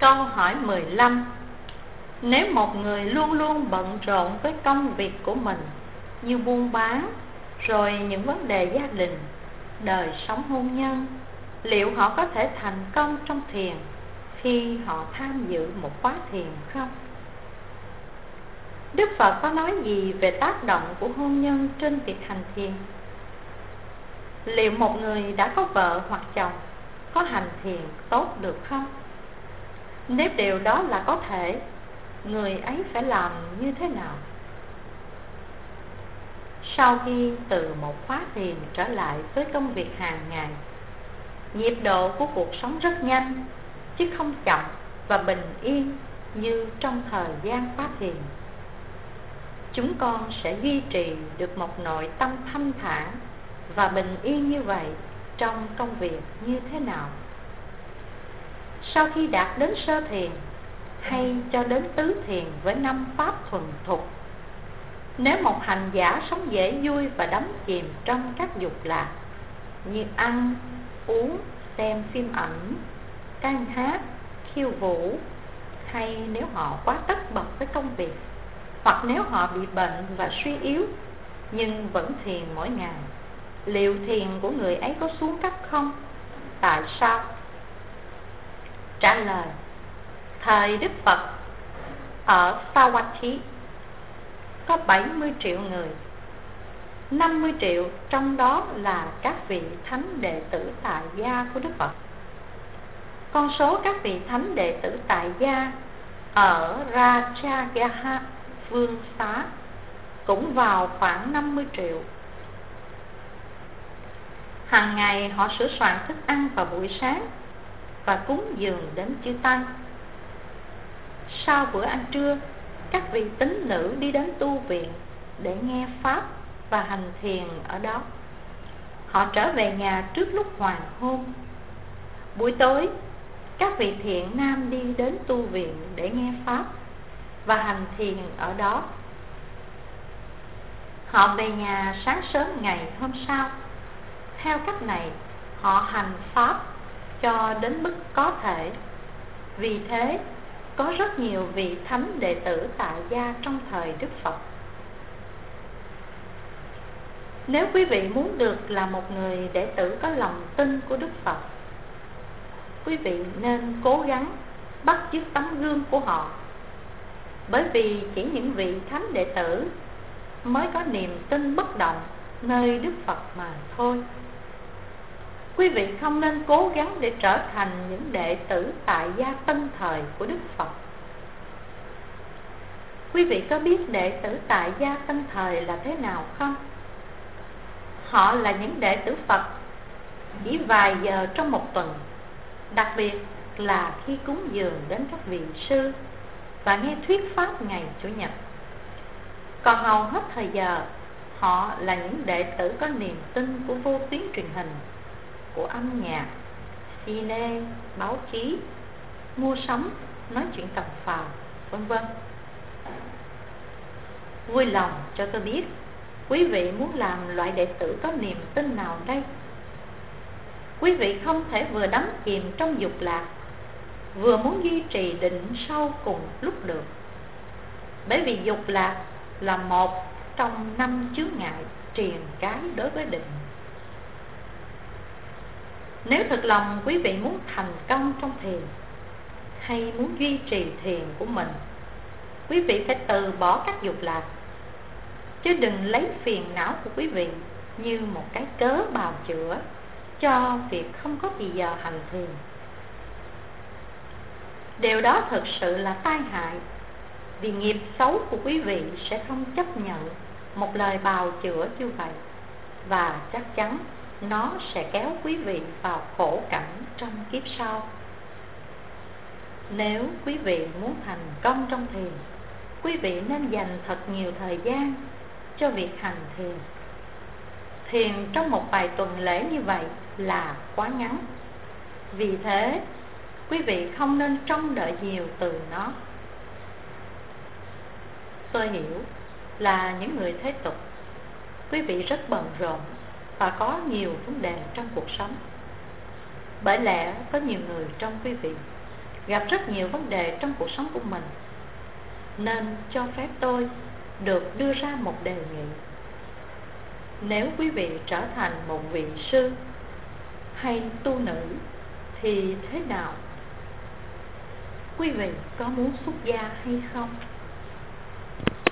Câu hỏi 15. Nếu một người luôn luôn bận rộn với công việc của mình như buôn bán, rồi những vấn đề gia đình, đời sống hôn nhân, liệu họ có thể thành công trong thiền khi họ tham dự một khóa thiền không? Đức Phật có nói gì về tác động của hôn nhân trên việc hành thiền? Liệu một người đã có vợ hoặc chồng có hành thiền tốt được không? Nếu điều đó là có thể, người ấy phải làm như thế nào? Sau khi từ một khóa thiền trở lại với công việc hàng ngày, nhịp độ của cuộc sống rất nhanh, chứ không chậm và bình yên như trong thời gian khóa thiền. Chúng con sẽ duy trì được một nội tâm thanh thản và bình yên như vậy trong công việc như thế nào? Sau khi đạt đến sơ thiền hay cho đến tứ thiền với 5 pháp thuần thục, nếu một hành giả sống dễ vui và đắm chìm trong các dục lạc như ăn, uống, xem phim ảnh, ca hát, khiêu vũ, hay nếu họ quá tất bật với công việc, hoặc nếu họ bị bệnh và suy yếu nhưng vẫn thiền mỗi ngày, liệu thiền của người ấy có xuống cấp không? Tại sao? Trả lời: thời Đức Phật ở Savatthi có 70 triệu người, 50 triệu trong đó là các vị thánh đệ tử tại gia của Đức Phật. Con số các vị thánh đệ tử tại gia ở Rajagaha Vương Xá cũng vào khoảng 50 triệu. Hàng ngày họ sửa soạn thức ăn vào buổi sáng và cúng dường đến chư tăng. Sau bữa ăn trưa, các vị tín nữ đi đến tu viện để nghe pháp và hành thiền ở đó. Họ trở về nhà trước lúc hoàng hôn. Buổi tối, các vị thiện nam đi đến tu viện để nghe pháp và hành thiền ở đó. Họ về nhà sáng sớm ngày hôm sau. Theo cách này, họ hành pháp cho đến mức có thể. Vì thế, có rất nhiều vị thánh đệ tử tại gia trong thời Đức Phật. Nếu quý vị muốn được là một người đệ tử có lòng tin của Đức Phật, quý vị nên cố gắng bắt chước tấm gương của họ. Bởi vì chỉ những vị thánh đệ tử mới có niềm tin bất động nơi Đức Phật mà thôi. Quý vị không nên cố gắng để trở thành những đệ tử tại gia tân thời của Đức Phật. Quý vị có biết đệ tử tại gia tân thời là thế nào không? Họ là những đệ tử Phật chỉ vài giờ trong một tuần, đặc biệt là khi cúng dường đến các vị sư và nghe thuyết pháp ngày Chủ nhật. Còn hầu hết thời giờ, họ là những đệ tử có niềm tin của vô tuyến truyền hình, của âm nhạc, cine, báo chí, mua sắm, nói chuyện tầm phào, vân vân. Vui lòng cho tôi biết, quý vị muốn làm loại đệ tử có niềm tin nào đây? Quý vị không thể vừa đắm chìm trong dục lạc, vừa muốn duy trì định sâu cùng lúc được. Bởi vì dục lạc là một trong 5 chướng ngại triền cái đối với định. Nếu thực lòng quý vị muốn thành công trong thiền, hay muốn duy trì thiền của mình, quý vị phải từ bỏ các dục lạc, chứ đừng lấy phiền não của quý vị như một cái cớ bào chữa cho việc không có thì giờ hành thiền. Điều đó thực sự là tai hại, vì nghiệp xấu của quý vị sẽ không chấp nhận một lời bào chữa như vậy, và chắc chắn nó sẽ kéo quý vị vào khổ cảnh trong kiếp sau. Nếu quý vị muốn thành công trong thiền, quý vị nên dành thật nhiều thời gian cho việc hành thiền. Thiền trong một vài tuần lễ như vậy là quá ngắn. Vì thế, quý vị không nên trông đợi nhiều từ nó. Tôi hiểu là những người thế tục, quý vị rất bận rộn và có nhiều vấn đề trong cuộc sống. Bởi lẽ có nhiều người trong quý vị gặp rất nhiều vấn đề trong cuộc sống của mình, nên cho phép tôi được đưa ra một đề nghị. Nếu quý vị trở thành một vị sư hay tu nữ thì thế nào? Quý vị có muốn xuất gia hay không?